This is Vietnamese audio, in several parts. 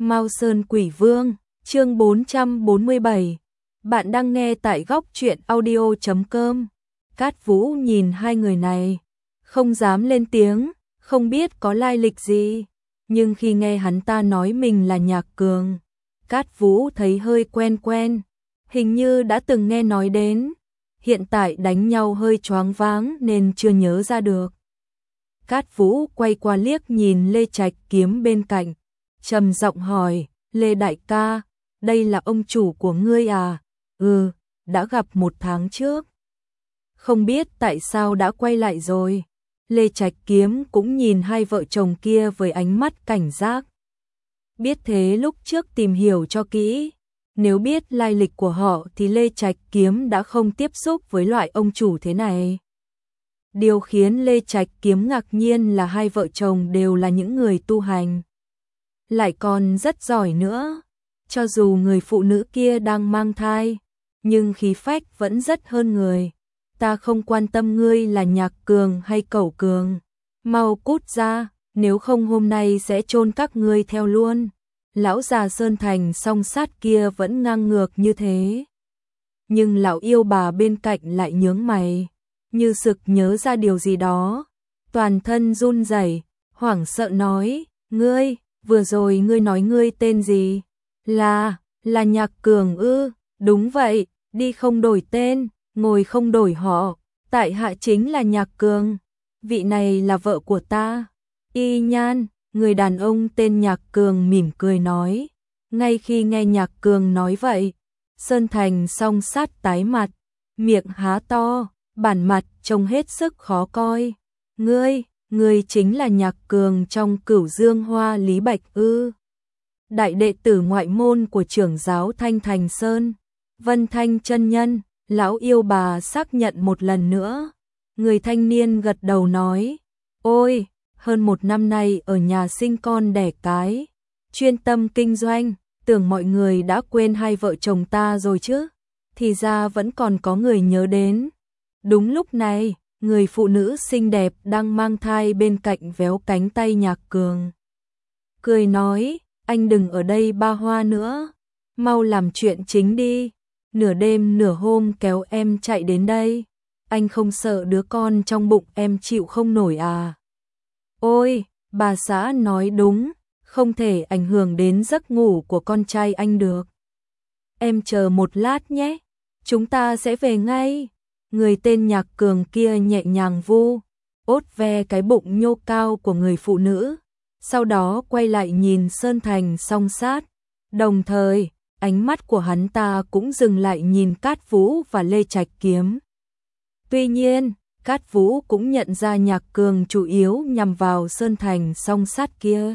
Mao Sơn Quỷ Vương, chương 447. Bạn đang nghe tại góc truyện audio.com. Cát Vũ nhìn hai người này, không dám lên tiếng, không biết có lai lịch gì, nhưng khi nghe hắn ta nói mình là Nhạc Cường, Cát Vũ thấy hơi quen quen, hình như đã từng nghe nói đến, hiện tại đánh nhau hơi choáng váng nên chưa nhớ ra được. Cát Vũ quay qua liếc nhìn Lê Trạch Kiếm bên cạnh, trầm giọng hỏi, Lê đại ca, đây là ông chủ của ngươi à? Ừ, đã gặp 1 tháng trước. Không biết tại sao đã quay lại rồi. Lê Trạch Kiếm cũng nhìn hai vợ chồng kia với ánh mắt cảnh giác. Biết thế lúc trước tìm hiểu cho kỹ, nếu biết lai lịch của họ thì Lê Trạch Kiếm đã không tiếp xúc với loại ông chủ thế này. Điều khiến Lê Trạch Kiếm ngạc nhiên là hai vợ chồng đều là những người tu hành, lại còn rất giỏi nữa. Cho dù người phụ nữ kia đang mang thai, nhưng khí phách vẫn rất hơn người. Ta không quan tâm ngươi là Nhạc Cường hay Cẩu Cường, mau cút ra, nếu không hôm nay sẽ chôn các ngươi theo luôn. Lão già Sơn Thành song sát kia vẫn ngang ngược như thế, nhưng lão yêu bà bên cạnh lại nhướng mày, như sực nhớ ra điều gì đó, toàn thân run rẩy, hoảng sợ nói, ngươi, vừa rồi ngươi nói ngươi tên gì? Là Nhạc Cường ư? Đúng vậy, đi không đổi tên, ngồi không đổi họ, tại hạ chính là Nhạc Cường, vị này là vợ của ta. Y Nhan, người đàn ông tên Nhạc Cường mỉm cười nói. Ngay khi nghe Nhạc Cường nói vậy, Sơn Thành song sát tái mặt, miệng há to, bản mặt trông hết sức khó coi. Ngươi chính là Nhạc Cường trong Cửu Dương Hoa Lý Bạch ư? Đại đệ tử ngoại môn của trưởng giáo Thanh Thành Sơn, Vân Thanh chân nhân. Lão yêu bà xác nhận một lần nữa. Người thanh niên gật đầu nói, ôi, hơn 1 năm nay ở nhà sinh con đẻ cái, chuyên tâm kinh doanh, tưởng mọi người đã quên hai vợ chồng ta rồi chứ, thì ra vẫn còn có người nhớ đến. Đúng lúc này, người phụ nữ xinh đẹp đang mang thai bên cạnh véo cánh tay Nhạc Cường, cười nói, anh đừng ở đây ba hoa nữa, mau làm chuyện chính đi. Nửa đêm nửa hôm kéo em chạy đến đây, anh không sợ đứa con trong bụng em chịu không nổi à? Ôi, bà xã nói đúng, không thể ảnh hưởng đến giấc ngủ của con trai anh được. Em chờ một lát nhé, chúng ta sẽ về ngay. Người tên Nhạc Cường kia nhẹ nhàng ốt ve cái bụng nhô cao của người phụ nữ, sau đó quay lại nhìn Sơn Thành song sát, đồng thời ánh mắt của hắn ta cũng dừng lại nhìn Cát Vũ và Lê Trạch Kiếm. Tuy nhiên, Cát Vũ cũng nhận ra Nhạc Cường chủ yếu nhằm vào Sơn Thành song sát kia.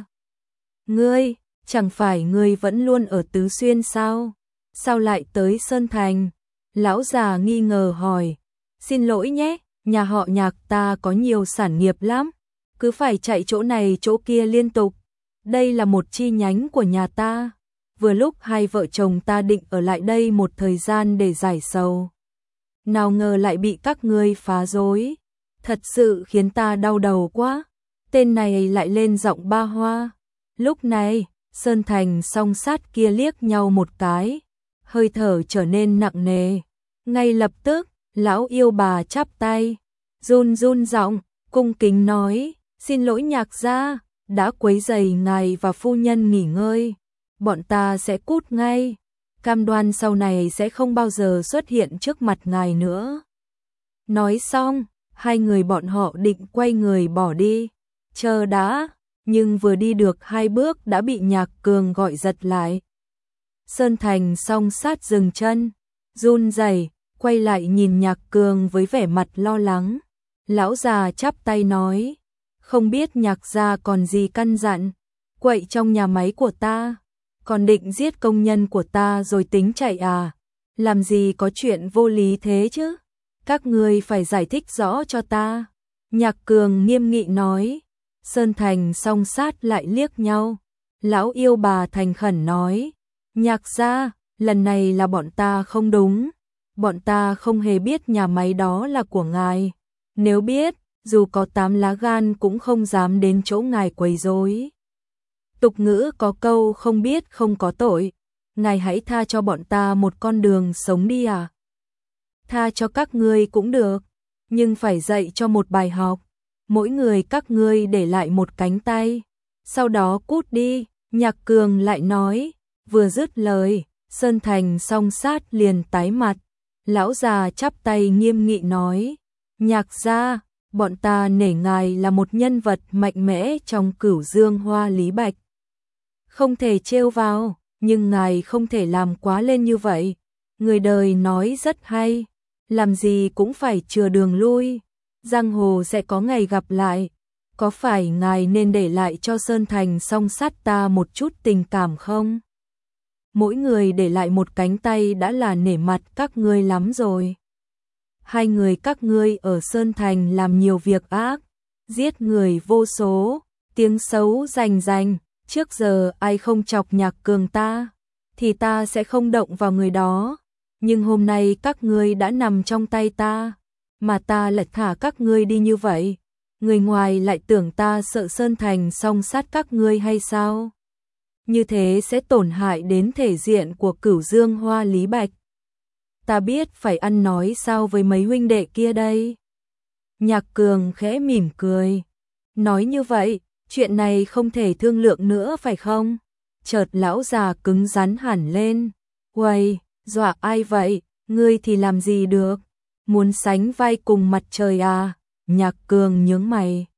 Ngươi, chẳng phải ngươi vẫn luôn ở Tứ Xuyên sao? Sao lại tới Sơn Thành? Lão già nghi ngờ hỏi. Xin lỗi nhé, nhà họ Nhạc ta có nhiều sản nghiệp lắm, cứ phải chạy chỗ này chỗ kia liên tục. Đây là một chi nhánh của nhà ta. Vừa lúc hai vợ chồng ta định ở lại đây một thời gian để giải sầu, nào ngờ lại bị các ngươi phá rối, thật sự khiến ta đau đầu quá. Tên này lại lên giọng ba hoa. Lúc này, Sơn Thành song sát kia liếc nhau một cái, hơi thở trở nên nặng nề. Ngay lập tức, lão yêu bà chắp tay, run giọng, cung kính nói, xin lỗi Nhạc gia, đã quấy rầy ngài và phu nhân nghỉ ngơi. Bọn ta sẽ cút ngay, cam đoan sau này sẽ không bao giờ xuất hiện trước mặt ngài nữa. Nói xong, hai người bọn họ định quay người bỏ đi. Chờ đã, nhưng vừa đi được 2 bước đã bị Nhạc Cường gọi giật lại. Sơn Thành song sát dừng chân, run rẩy, quay lại nhìn Nhạc Cường với vẻ mặt lo lắng. Lão già chắp tay nói, không biết Nhạc gia còn gì căn dặn, quậy trong nhà máy của ta. Còn định giết công nhân của ta rồi tính chạy à? Làm gì có chuyện vô lý thế chứ? Các ngươi phải giải thích rõ cho ta. Nhạc Cường nghiêm nghị nói. Sơn Thành song sát lại liếc nhau. Lão yêu bà thành khẩn nói. Nhạc gia, lần này là bọn ta không đúng. Bọn ta không hề biết nhà máy đó là của ngài. Nếu biết, dù có 8 lá gan cũng không dám đến chỗ ngài quấy rối. Tục ngữ có câu không biết không có tội, ngài hãy tha cho bọn ta một con đường sống đi à. Tha cho các ngươi cũng được, nhưng phải dạy cho một bài học. Mỗi người các ngươi để lại một cánh tay, sau đó cút đi. Nhạc Cường lại nói, vừa dứt lời, Sơn Thành Song Sát liền tái mặt. Lão già chắp tay nghiêm nghị nói, Nhạc gia, bọn ta nể ngài là một nhân vật mạnh mẽ trong Cửu Dương Hoa Lý Bạch. Không thể trêu vào, nhưng ngài không thể làm quá lên như vậy. Người đời nói rất hay, làm gì cũng phải chừa đường lui, giang hồ sẽ có ngày gặp lại. Có phải ngài nên để lại cho Sơn Thành Song Sát ta một chút tình cảm không? Mỗi người để lại một cánh tay đã là nể mặt các ngươi lắm rồi. Hai người các ngươi ở Sơn Thành làm nhiều việc ác, giết người vô số, tiếng xấu rành rành, trước giờ ai không chọc Nhạc Cường ta, thì ta sẽ không động vào người đó. Nhưng hôm nay các ngươi đã nằm trong tay ta, mà ta lại thả các ngươi đi như vậy. Người ngoài lại tưởng ta sợ Sơn Thành Song Sát các ngươi hay sao? Như thế sẽ tổn hại đến thể diện của Cửu Dương Hoa Lý Bạch. Ta biết phải ăn nói sao với mấy huynh đệ kia đây. Nhạc Cường khẽ mỉm cười. Nói như vậy, chuyện này không thể thương lượng nữa phải không? Chợt lão già cứng rắn hẳn lên. Uầy, dọa ai vậy? Ngươi thì làm gì được? Muốn sánh vai cùng Mặt Trời à? Nhạc Cường nhướng mày.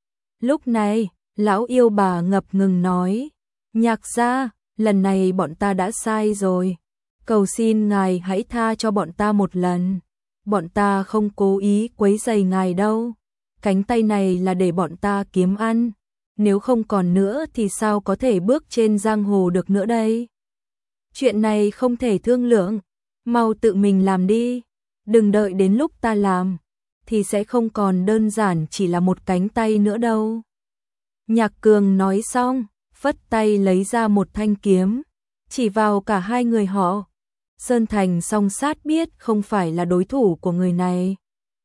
Lúc này, lão yêu bà ngập ngừng nói, Nhạc gia, lần này bọn ta đã sai rồi. Cầu xin ngài hãy tha cho bọn ta một lần. Bọn ta không cố ý quấy rầy ngài đâu. Cánh tay này là để bọn ta kiếm ăn. Nếu không còn nữa thì sao có thể bước trên giang hồ được nữa đây? Chuyện này không thể thương lượng. Mau tự mình làm đi. Đừng đợi đến lúc ta làm thì sẽ không còn đơn giản chỉ là một cánh tay nữa đâu. Nhạc Cường nói xong, phất tay lấy ra một thanh kiếm, chỉ vào cả hai người họ. Sơn Thành Song Sát biết không phải là đối thủ của người này.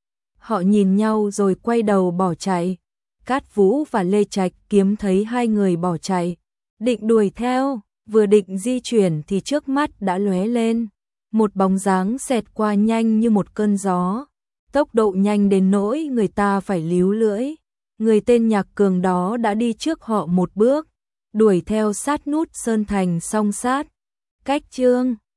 Họ nhìn nhau rồi quay đầu bỏ chạy. Cát Vũ và Lê Trạch Kiếm thấy hai người bỏ chạy, định đuổi theo, vừa định di chuyển thì trước mắt đã lóe lên. Một bóng dáng xẹt qua nhanh như một cơn gió. Tốc độ nhanh đến nỗi người ta phải líu lưỡi. Người tên Nhạc Cường đó đã đi trước họ một bước, đuổi theo sát nút Sơn Thành Song Sát. Cách chương